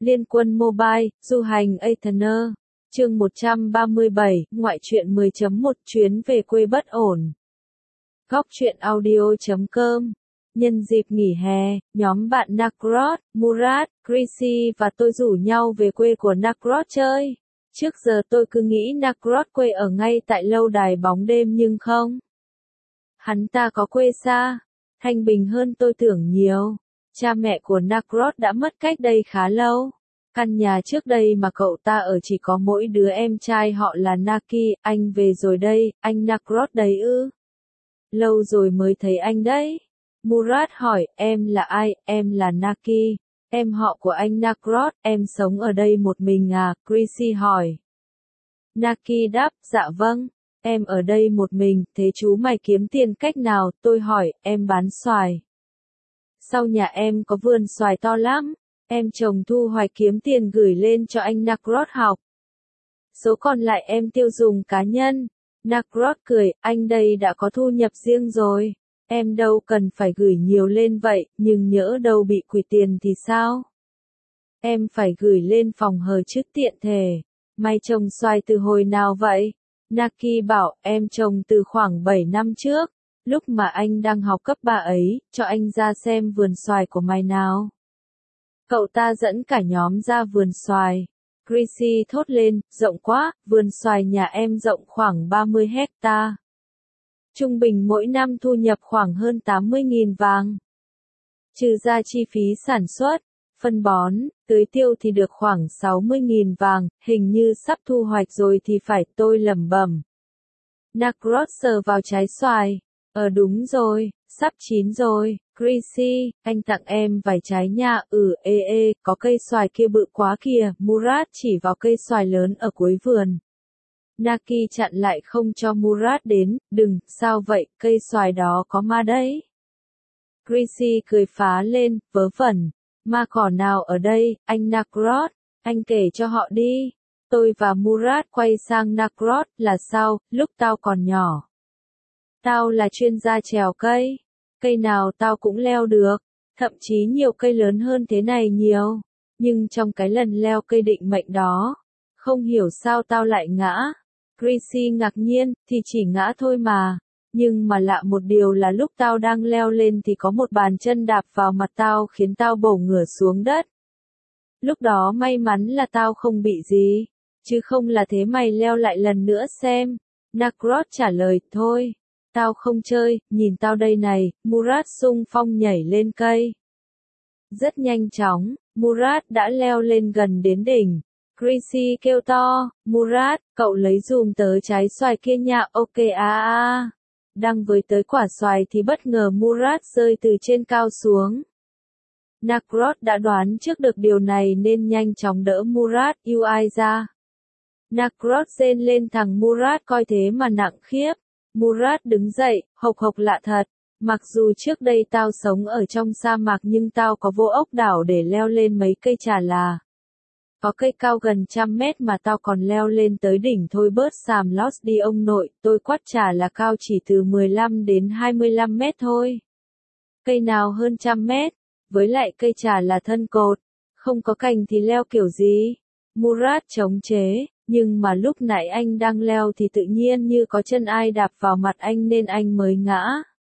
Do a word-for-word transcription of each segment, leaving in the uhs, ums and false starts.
Liên quân Mobile, du hành Athena. Chương một trăm ba mươi bảy, ngoại truyện mười chấm một chuyến về quê bất ổn. Góc truyện audio chấm com. Nhân dịp nghỉ hè, nhóm bạn Nakrod, Murad, Chrissy và tôi rủ nhau về quê của Nakrod chơi. Trước giờ tôi cứ nghĩ Nakrod quê ở ngay tại lâu đài bóng đêm nhưng không. Hắn ta có quê xa, thanh bình hơn tôi tưởng nhiều. Cha mẹ của Nakrod đã mất cách đây khá lâu. Căn nhà trước đây mà cậu ta ở chỉ có mỗi đứa em trai họ là Naki. Anh về rồi đây, anh Nakrod đấy ư? Lâu rồi mới thấy anh đấy. Murad hỏi, em là ai? Em là Naki, em họ của anh Nakrod. Em sống ở đây một mình à? Chrissy hỏi. Naki đáp, dạ vâng, em ở đây một mình. Thế chú mày kiếm tiền cách nào? Tôi hỏi. Em bán xoài. Sau nhà em có vườn xoài to lắm. Em trồng thu hoạch kiếm tiền gửi lên cho anh Nakrod học. Số còn lại em tiêu dùng cá nhân. Nakrod cười, anh đây đã có thu nhập riêng rồi. Em đâu cần phải gửi nhiều lên vậy, nhưng nhỡ đâu bị quỵt tiền thì sao? Em phải gửi lên phòng hờ trước tiện thể. Mày trồng xoài từ hồi nào vậy? Naki bảo, em trồng từ khoảng bảy năm trước. Lúc mà anh đang học cấp ba ấy, cho anh ra xem vườn xoài của mày nào. Cậu ta dẫn cả nhóm ra vườn xoài. Chrissy thốt lên, rộng quá, vườn xoài nhà em rộng khoảng ba mươi hecta. Trung bình mỗi năm thu nhập khoảng hơn tám mươi nghìn vàng. Trừ ra chi phí sản xuất, phân bón, tưới tiêu thì được khoảng sáu mươi nghìn vàng, hình như sắp thu hoạch rồi thì phải, tôi lẩm bẩm. Nakrod sờ vào trái xoài. Ờ đúng rồi, sắp chín rồi. Chrissy, anh tặng em vài trái nha. Ừ, ê ê, có cây xoài kia bự quá kìa. Murad chỉ vào cây xoài lớn ở cuối vườn. Naki chặn lại không cho Murad đến. Đừng, sao vậy, cây xoài đó có ma đấy. Chrissy cười phá lên, vớ vẩn. Ma cỏ nào ở đây, anh Nakrod? Anh kể cho họ đi. Tôi và Murad quay sang Nakrod, là sao, lúc tao còn nhỏ. Tao là chuyên gia trèo cây. Cây nào tao cũng leo được. Thậm chí nhiều cây lớn hơn thế này nhiều. Nhưng trong cái lần leo cây định mệnh đó, không hiểu sao tao lại ngã. Chrissy ngạc nhiên, thì chỉ ngã thôi mà. Nhưng mà lạ một điều là lúc tao đang leo lên thì có một bàn chân đạp vào mặt tao khiến tao bổ ngửa xuống đất. Lúc đó may mắn là tao không bị gì. Chứ không là thế mày leo lại lần nữa xem. Nakrod trả lời, thôi. Tao không chơi, nhìn tao đây này. Murad xung phong nhảy lên cây. Rất nhanh chóng, Murad đã leo lên gần đến đỉnh. Chrissy kêu to, Murad, cậu lấy dùm tớ trái xoài kia nha. Ok à à. Đang với tới quả xoài thì bất ngờ Murad rơi từ trên cao xuống. Nakrod đã đoán trước được điều này nên nhanh chóng đỡ Murad ui ra. Nakrod rên lên, thằng Murad coi thế mà nặng khiếp. Murad đứng dậy, hộc hộc lạ thật. Mặc dù trước đây tao sống ở trong sa mạc nhưng tao có vô ốc đảo để leo lên mấy cây trà là. Có cây cao gần trăm mét mà tao còn leo lên tới đỉnh thôi, bớt xàm lót đi ông nội. Tôi quát trà là cao chỉ từ mười lăm đến hai mươi lăm mét thôi. Cây nào hơn trăm mét, với lại cây trà là thân cột, không có cành thì leo kiểu gì? Murad chống chế. Nhưng mà lúc nãy anh đang leo thì tự nhiên như có chân ai đạp vào mặt anh nên anh mới ngã.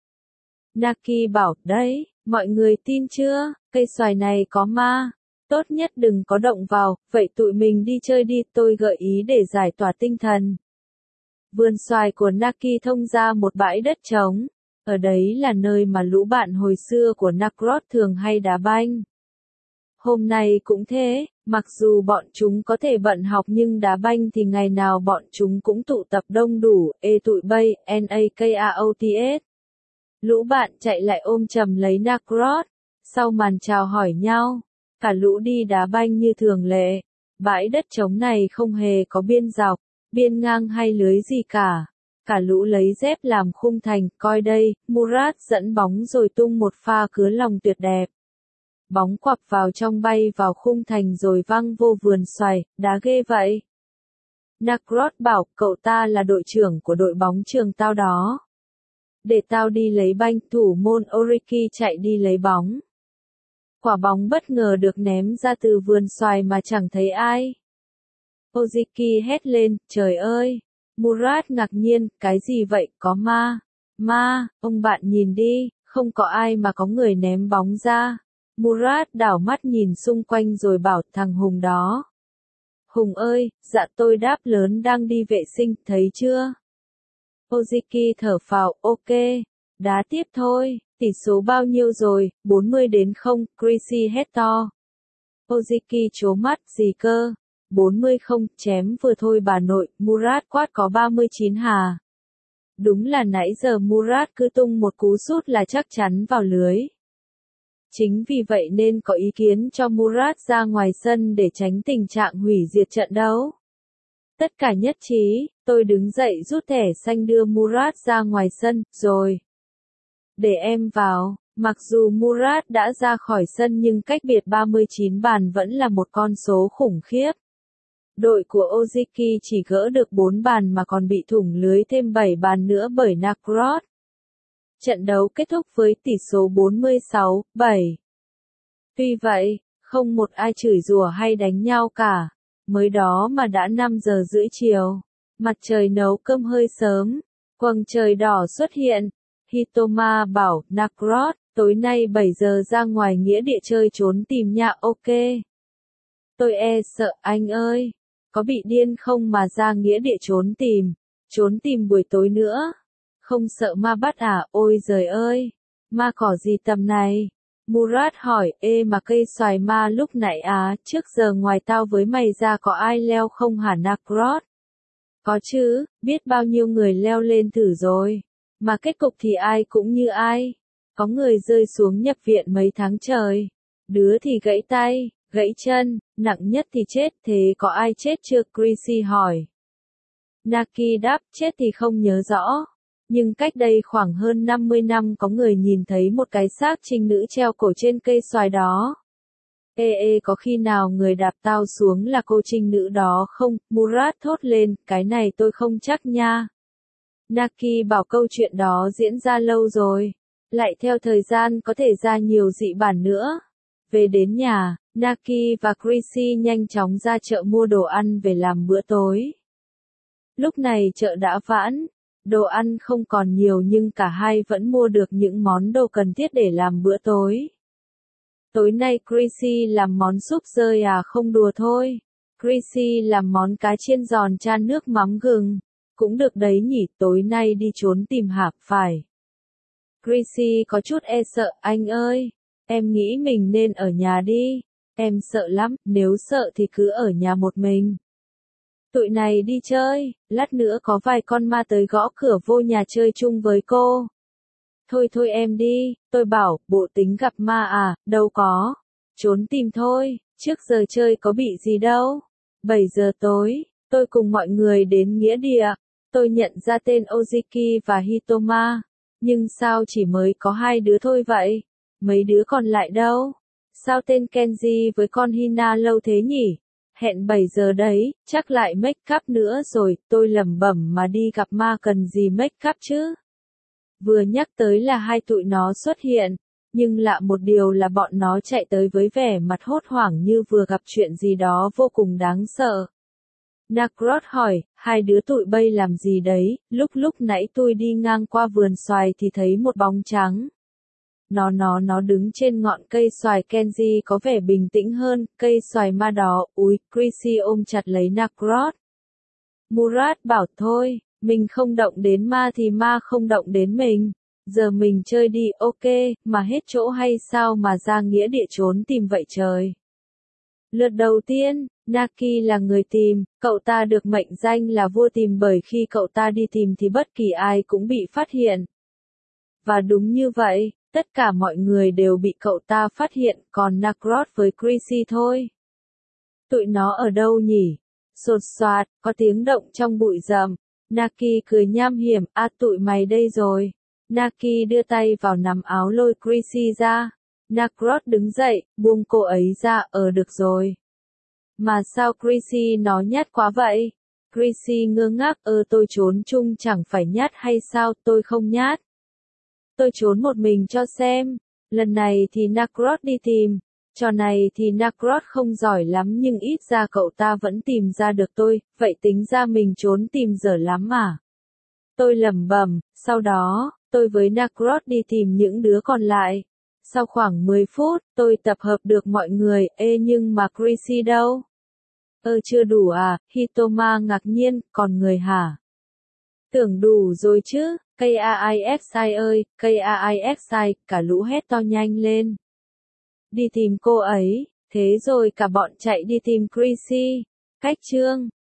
Naki bảo, đấy, mọi người tin chưa, cây xoài này có ma. Tốt nhất đừng có động vào, vậy tụi mình đi chơi đi, tôi gợi ý để giải tỏa tinh thần. Vườn xoài của Naki thông ra một bãi đất trống. Ở đấy là nơi mà lũ bạn hồi xưa của Nakrod thường hay đá banh. Hôm nay cũng thế, mặc dù bọn chúng có thể bận học nhưng đá banh thì ngày nào bọn chúng cũng tụ tập đông đủ. Ê tụi bay, Nakrod. Lũ bạn chạy lại ôm chầm lấy Nakrod. Sau màn chào hỏi nhau, cả lũ đi đá banh như thường lệ. Bãi đất trống này không hề có biên dọc, biên ngang hay lưới gì cả. Cả lũ lấy dép làm khung thành, coi đây. Murad dẫn bóng rồi tung một pha cứa lòng tuyệt đẹp. Bóng quặp vào trong, bay vào khung thành rồi văng vô vườn xoài. Đá ghê vậy. Nakrod bảo, cậu ta là đội trưởng của đội bóng trường tao đó. Để tao đi lấy banh. Thủ môn Oriki chạy đi lấy bóng. Quả bóng bất ngờ được ném ra từ vườn xoài mà chẳng thấy ai. Ozeki hét lên, trời ơi! Murat ngạc nhiên, cái gì vậy, có ma? Ma, ông bạn nhìn đi, không có ai mà có người ném bóng ra. Murat đảo mắt nhìn xung quanh rồi bảo thằng Hùng đó. Hùng ơi, dạ tôi đáp lớn đang đi vệ sinh, thấy chưa? Ozeki thở phào, ok, đá tiếp thôi, tỷ số bao nhiêu rồi, bốn mươi đến không, Chrissy hét to. Ozeki trố mắt, gì cơ? bốn mươi không, chém vừa thôi bà nội, Murat quát có ba mươi chín hà. Đúng là nãy giờ Murat cứ tung một cú sút là chắc chắn vào lưới. Chính vì vậy nên có ý kiến cho Murat ra ngoài sân để tránh tình trạng hủy diệt trận đấu. Tất cả nhất trí, tôi đứng dậy rút thẻ xanh đưa Murat ra ngoài sân, rồi. Để em vào, mặc dù Murat đã ra khỏi sân nhưng cách biệt ba mươi chín bàn vẫn là một con số khủng khiếp. Đội của Ozeki chỉ gỡ được bốn bàn mà còn bị thủng lưới thêm bảy bàn nữa bởi Nakrod. Trận đấu kết thúc với tỷ số bốn mươi sáu bảy. Tuy vậy, không một ai chửi rủa hay đánh nhau cả. Mới đó mà đã năm giờ rưỡi chiều. Mặt trời nấu cơm hơi sớm. Quầng trời đỏ xuất hiện. Hitoma bảo, Nakrod, tối nay bảy giờ ra ngoài nghĩa địa chơi trốn tìm nha, ok. Tôi e sợ anh ơi. Có bị điên không mà ra nghĩa địa trốn tìm. Trốn tìm buổi tối nữa. Không sợ ma bắt à, ôi giời ơi. Ma cỏ gì tầm này? Murat hỏi, ê mà cây xoài ma lúc nãy á, trước giờ ngoài tao với mày ra có ai leo không hả Nakrod? Có chứ, biết bao nhiêu người leo lên thử rồi. Mà kết cục thì ai cũng như ai. Có người rơi xuống nhập viện mấy tháng trời. Đứa thì gãy tay, gãy chân, nặng nhất thì chết, thế có ai chết chưa? Chrissy hỏi. Naki đáp, chết thì không nhớ rõ. Nhưng cách đây khoảng hơn năm mươi năm có người nhìn thấy một cái xác trinh nữ treo cổ trên cây xoài đó. Ê ê có khi nào người đạp tao xuống là cô trinh nữ đó không? Murat thốt lên, cái này tôi không chắc nha. Naki bảo câu chuyện đó diễn ra lâu rồi. Lại theo thời gian có thể ra nhiều dị bản nữa. Về đến nhà, Naki và Chrissy nhanh chóng ra chợ mua đồ ăn về làm bữa tối. Lúc này chợ đã vãn. Đồ ăn không còn nhiều nhưng cả hai vẫn mua được những món đồ cần thiết để làm bữa tối. Tối nay Chrissy làm món súp rơi à, không đùa thôi. Chrissy làm món cá chiên giòn chan nước mắm gừng. Cũng được đấy nhỉ, tối nay đi trốn tìm hả? Phải. Chrissy có chút e sợ, anh ơi. Em nghĩ mình nên ở nhà đi. Em sợ lắm, nếu sợ thì cứ ở nhà một mình. Tụi này đi chơi, lát nữa có vài con ma tới gõ cửa vô nhà chơi chung với cô. Thôi thôi em đi, tôi bảo, bộ tính gặp ma à, đâu có. Trốn tìm thôi, trước giờ chơi có bị gì đâu. bảy giờ tối, tôi cùng mọi người đến nghĩa địa. Tôi nhận ra tên Ozeki và Hitoma. Nhưng sao chỉ mới có hai đứa thôi vậy? Mấy đứa còn lại đâu? Sao tên Kenji với con Hina lâu thế nhỉ? Hẹn bảy giờ đấy, chắc lại make up nữa rồi, tôi lẩm bẩm mà đi gặp ma cần gì make up chứ? Vừa nhắc tới là hai tụi nó xuất hiện, nhưng lạ một điều là bọn nó chạy tới với vẻ mặt hốt hoảng như vừa gặp chuyện gì đó vô cùng đáng sợ. Nakrod hỏi, hai đứa tụi bay làm gì đấy? Lúc lúc nãy tôi đi ngang qua vườn xoài thì thấy một bóng trắng. Nó nó nó đứng trên ngọn cây xoài. Kenji có vẻ bình tĩnh hơn, cây xoài ma đó, úi, Chrissy ôm chặt lấy Nakrod. Murat bảo thôi, mình không động đến ma thì ma không động đến mình. Giờ mình chơi đi, ok, mà hết chỗ hay sao mà ra nghĩa địa trốn tìm vậy trời. Lượt đầu tiên, Naki là người tìm, cậu ta được mệnh danh là vua tìm bởi khi cậu ta đi tìm thì bất kỳ ai cũng bị phát hiện. Và đúng như vậy. Tất cả mọi người đều bị cậu ta phát hiện, còn Nakrod với Chrissy thôi. Tụi nó ở đâu nhỉ? Sột soạt, có tiếng động trong bụi rậm. Naki cười nham hiểm, à tụi mày đây rồi. Naki đưa tay vào nắm áo lôi Chrissy ra. Nakrod đứng dậy, buông cô ấy ra, ờ được rồi. Mà sao Chrissy nó nhát quá vậy? Chrissy ngơ ngác, ơ tôi trốn chung chẳng phải nhát hay sao, tôi không nhát. Tôi trốn một mình cho xem. Lần này thì Nakrod đi tìm, Trò này thì Nacrot không giỏi lắm nhưng ít ra cậu ta vẫn tìm ra được tôi, vậy tính ra mình trốn tìm dở lắm à. Tôi lẩm bẩm, sau đó, tôi với Nacrot đi tìm những đứa còn lại. Sau khoảng mười phút, tôi tập hợp được mọi người, ê nhưng mà Chrissy đâu? Ơ chưa đủ à, Hitoma ngạc nhiên, còn người hả? Tưởng đủ rồi chứ, Kaixi ơi, Kaixi, cả lũ hét to nhanh lên. Đi tìm cô ấy, thế rồi cả bọn chạy đi tìm Chrissy. Cách chương